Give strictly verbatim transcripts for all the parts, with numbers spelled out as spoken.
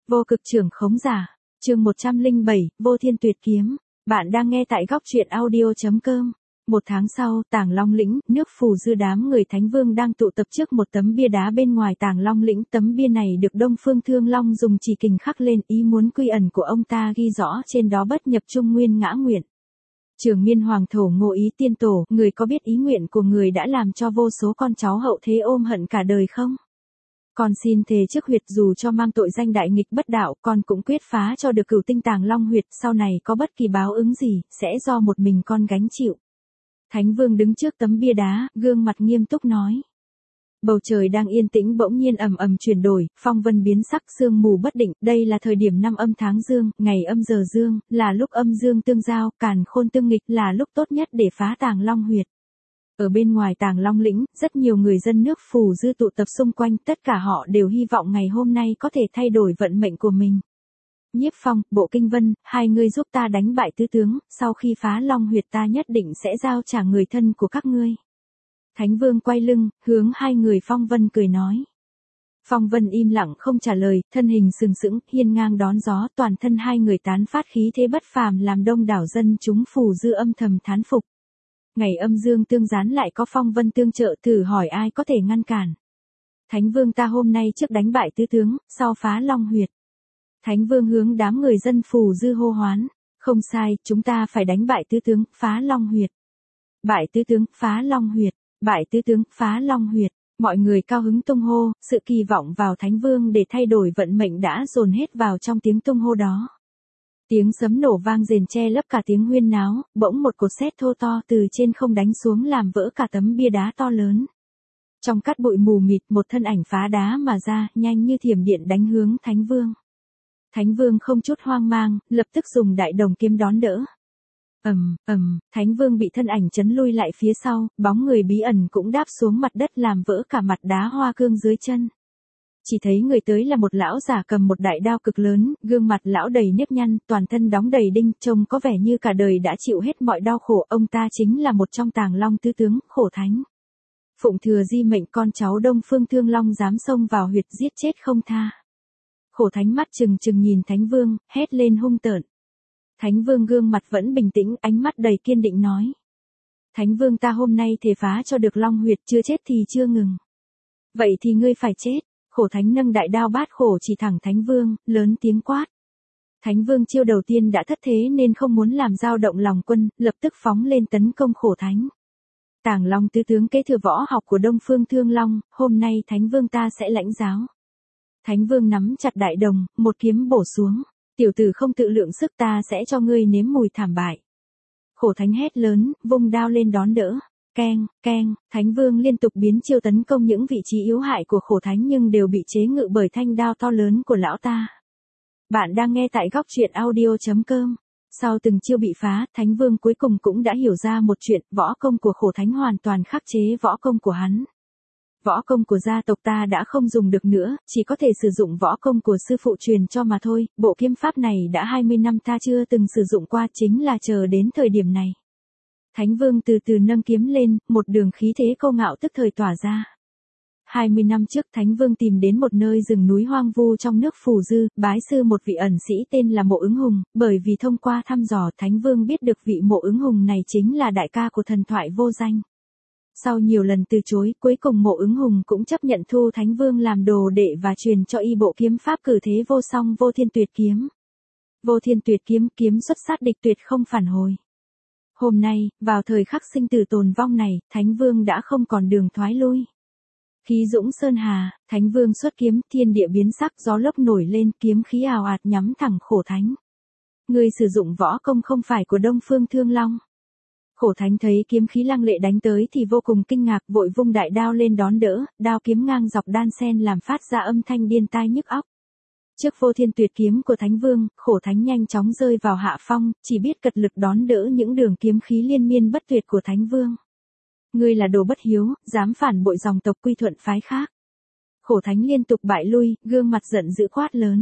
Vô cực trưởng khống giả, chương một trăm lẻ bảy, Vô Thiên Tuyệt Kiếm. Bạn đang nghe tại góc truyện audio.com. Một tháng sau, Tàng Long Lĩnh, nước Phù Dư đám người Thánh Vương đang tụ tập trước một tấm bia đá bên ngoài Tàng Long Lĩnh. Tấm bia này được Đông Phương Thương Long dùng chỉ kình khắc lên, ý muốn quy ẩn của ông ta ghi rõ trên đó bất nhập trung nguyên ngã nguyện. Trường Miên Hoàng Thổ Ngộ Ý Tiên Tổ, người có biết ý nguyện của người đã làm cho vô số con cháu hậu thế ôm hận cả đời không? Con xin thề trước huyệt dù cho mang tội danh đại nghịch bất đạo, con cũng quyết phá cho được cửu tinh Tàng Long huyệt, sau này có bất kỳ báo ứng gì, sẽ do một mình con gánh chịu. Thánh Vương đứng trước tấm bia đá, gương mặt nghiêm túc nói. Bầu trời đang yên tĩnh bỗng nhiên ầm ầm chuyển đổi, phong vân biến sắc, sương mù bất định, đây là thời điểm năm âm tháng dương, ngày âm giờ dương, là lúc âm dương tương giao, càn khôn tương nghịch, là lúc tốt nhất để phá Tàng Long huyệt. Ở bên ngoài Tàng Long Lĩnh, rất nhiều người dân nước Phù Dư tụ tập xung quanh, tất cả họ đều hy vọng ngày hôm nay có thể thay đổi vận mệnh của mình. Nhiếp Phong, Bộ Kinh Vân, hai người giúp ta đánh bại tứ tướng, sau khi phá Long huyệt ta nhất định sẽ giao trả người thân của các ngươi. Thánh Vương quay lưng, hướng hai người Phong Vân cười nói. Phong Vân im lặng không trả lời, thân hình sừng sững, hiên ngang đón gió, toàn thân hai người tán phát khí thế bất phàm làm đông đảo dân chúng Phù Dư âm thầm thán phục. Ngày âm dương tương gián lại có Phong Vân tương trợ, thử hỏi ai có thể ngăn cản. Thánh Vương ta hôm nay trước đánh bại tứ tướng, sau phá Long huyệt. Thánh Vương hướng đám người dân Phù Dư hô hoán. Không sai, chúng ta phải đánh bại tứ tướng, phá Long huyệt. Bại tứ tướng, phá Long huyệt. Bại tứ tướng, phá Long huyệt. Mọi người cao hứng tung hô, sự kỳ vọng vào Thánh Vương để thay đổi vận mệnh đã dồn hết vào trong tiếng tung hô đó. Tiếng sấm nổ vang rền che lấp cả tiếng huyên náo, bỗng một cột sét thô to từ trên không đánh xuống làm vỡ cả tấm bia đá to lớn. Trong cát bụi mù mịt, một thân ảnh phá đá mà ra, nhanh như thiểm điện đánh hướng Thánh Vương. Thánh Vương không chút hoang mang, lập tức dùng đại đồng kiếm đón đỡ. Ầm, ầm, Thánh Vương bị thân ảnh chấn lui lại phía sau, bóng người bí ẩn cũng đáp xuống mặt đất làm vỡ cả mặt đá hoa cương dưới chân. Chỉ thấy người tới là một lão già cầm một đại đao cực lớn, gương mặt lão đầy nếp nhăn, toàn thân đóng đầy đinh, trông có vẻ như cả đời đã chịu hết mọi đau khổ, ông ta chính là một trong Tàng Long tứ tướng, Khổ Thánh. Phụng thừa di mệnh con cháu Đông Phương Thương Long dám xông vào huyệt giết chết không tha. Khổ Thánh mắt trừng trừng nhìn Thánh Vương, hét lên hung tợn. Thánh Vương gương mặt vẫn bình tĩnh, ánh mắt đầy kiên định nói. Thánh Vương ta hôm nay thề phá cho được Long huyệt, chưa chết thì chưa ngừng. Vậy thì ngươi phải chết. Khổ Thánh nâng đại đao bát khổ chỉ thẳng Thánh Vương, lớn tiếng quát. Thánh Vương chiêu đầu tiên đã thất thế nên không muốn làm dao động lòng quân, lập tức phóng lên tấn công Khổ Thánh. Tàng Long tứ tướng kế thừa võ học của Đông Phương Thương Long, hôm nay Thánh Vương ta sẽ lãnh giáo. Thánh Vương nắm chặt đại đồng, một kiếm bổ xuống. Tiểu tử không tự lượng sức, ta sẽ cho ngươi nếm mùi thảm bại. Khổ Thánh hét lớn, vung đao lên đón đỡ. Keng, keng, Thánh Vương liên tục biến chiêu tấn công những vị trí yếu hại của Khổ Thánh nhưng đều bị chế ngự bởi thanh đao to lớn của lão ta. Bạn đang nghe tại góc truyện audio.com. Sau từng chiêu bị phá, Thánh Vương cuối cùng cũng đã hiểu ra một chuyện, võ công của Khổ Thánh hoàn toàn khắc chế võ công của hắn. Võ công của gia tộc ta đã không dùng được nữa, chỉ có thể sử dụng võ công của sư phụ truyền cho mà thôi, bộ kiếm pháp này đã hai mươi năm ta chưa từng sử dụng qua, chính là chờ đến thời điểm này. Thánh Vương từ từ nâng kiếm lên, một đường khí thế câu ngạo tức thời tỏa ra. hai mươi năm trước Thánh Vương tìm đến một nơi rừng núi hoang vu trong nước Phù Dư, bái sư một vị ẩn sĩ tên là Mộ Ứng Hùng, bởi vì thông qua thăm dò Thánh Vương biết được vị Mộ Ứng Hùng này chính là đại ca của thần thoại vô danh. Sau nhiều lần từ chối, cuối cùng Mộ Ứng Hùng cũng chấp nhận thu Thánh Vương làm đồ đệ và truyền cho y bộ kiếm pháp cử thế vô song Vô Thiên Tuyệt Kiếm. Vô Thiên Tuyệt Kiếm, kiếm xuất sát địch tuyệt không phản hồi. Hôm nay, vào thời khắc sinh tử tồn vong này, Thánh Vương đã không còn đường thoái lui. Khí dũng sơn hà, Thánh Vương xuất kiếm, thiên địa biến sắc, gió lốc nổi lên, kiếm khí ào ạt nhắm thẳng Khổ Thánh. Người sử dụng võ công không phải của Đông Phương Thương Long. Khổ Thánh thấy kiếm khí lăng lệ đánh tới thì vô cùng kinh ngạc, vội vung đại đao lên đón đỡ, đao kiếm ngang dọc đan sen làm phát ra âm thanh điên tai nhức óc. Trước Vô Thiên Tuyệt Kiếm của Thánh Vương, Khổ Thánh nhanh chóng rơi vào hạ phong, chỉ biết cật lực đón đỡ những đường kiếm khí liên miên bất tuyệt của Thánh Vương. Ngươi là đồ bất hiếu, dám phản bội dòng tộc quy thuận phái khác. Khổ Thánh liên tục bại lui, gương mặt giận dữ quát lớn.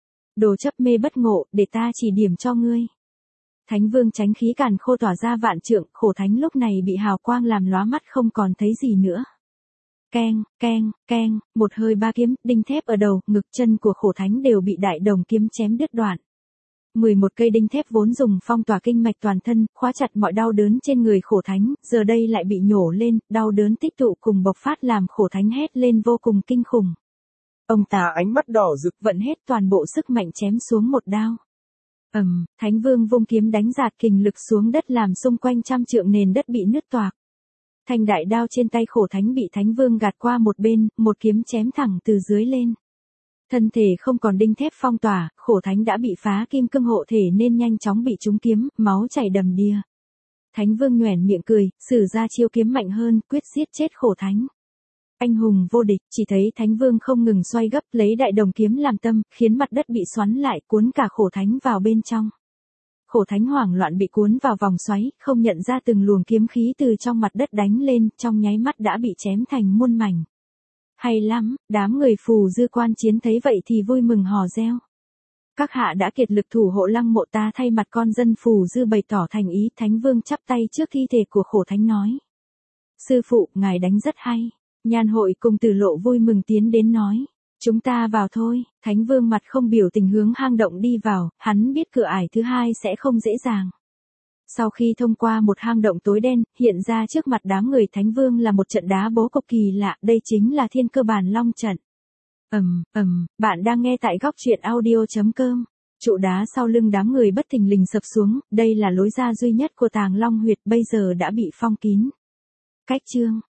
Đồ chấp mê bất ngộ, để ta chỉ điểm cho ngươi. Thánh Vương tránh khí càn khô tỏa ra vạn trượng, Khổ Thánh lúc này bị hào quang làm lóa mắt không còn thấy gì nữa. Keng, keng, keng, một hơi ba kiếm, đinh thép ở đầu, ngực chân của khổ thánh đều bị đại đồng kiếm chém đứt đoạn. mười một cây đinh thép vốn dùng phong tỏa kinh mạch toàn thân, khóa chặt mọi đau đớn trên người khổ thánh, giờ đây lại bị nhổ lên, đau đớn tích tụ cùng bộc phát làm khổ thánh hét lên vô cùng kinh khủng. Ông ta ánh mắt đỏ rực vận hết toàn bộ sức mạnh chém xuống một đao. Ầm, um, Thánh Vương vung kiếm đánh dạt kình lực xuống đất làm xung quanh trăm trượng nền đất bị nứt toạc. Thanh đại đao trên tay khổ thánh bị Thánh Vương gạt qua một bên, một kiếm chém thẳng từ dưới lên. Thân thể không còn đinh thép phong tỏa, khổ thánh đã bị phá kim cương hộ thể nên nhanh chóng bị trúng kiếm, máu chảy đầm đìa. Thánh Vương nhoẻn miệng cười, sử ra chiêu kiếm mạnh hơn, quyết giết chết khổ thánh. Anh hùng vô địch, chỉ thấy Thánh Vương không ngừng xoay gấp, lấy đại đồng kiếm làm tâm, khiến mặt đất bị xoắn lại, cuốn cả khổ thánh vào bên trong. Khổ thánh hoảng loạn bị cuốn vào vòng xoáy, không nhận ra từng luồng kiếm khí từ trong mặt đất đánh lên, trong nháy mắt đã bị chém thành muôn mảnh. Hay lắm, đám người Phù Dư quan chiến thấy vậy thì vui mừng hò reo. Các hạ đã kiệt lực thủ hộ Lăng Mộ, ta thay mặt con dân Phù Dư bày tỏ thành ý. Thánh Vương chắp tay trước thi thể của khổ thánh nói. Sư phụ, ngài đánh rất hay. Nhan Hội cùng Tử Lộ vui mừng tiến đến nói. Chúng ta vào thôi. Thánh Vương mặt không biểu tình hướng hang động đi vào, hắn biết cửa ải thứ hai sẽ không dễ dàng. Sau khi thông qua một hang động tối đen, hiện ra trước mặt đám người Thánh Vương là một trận đá bố cục kỳ lạ, đây chính là Thiên Cơ Bản Long trận. Ầm, ầm, bạn đang nghe tại góc truyện audio chấm com. Trụ đá sau lưng đám người bất thình lình sập xuống, đây là lối ra duy nhất của Tàng Long huyệt, bây giờ đã bị phong kín. Cách chương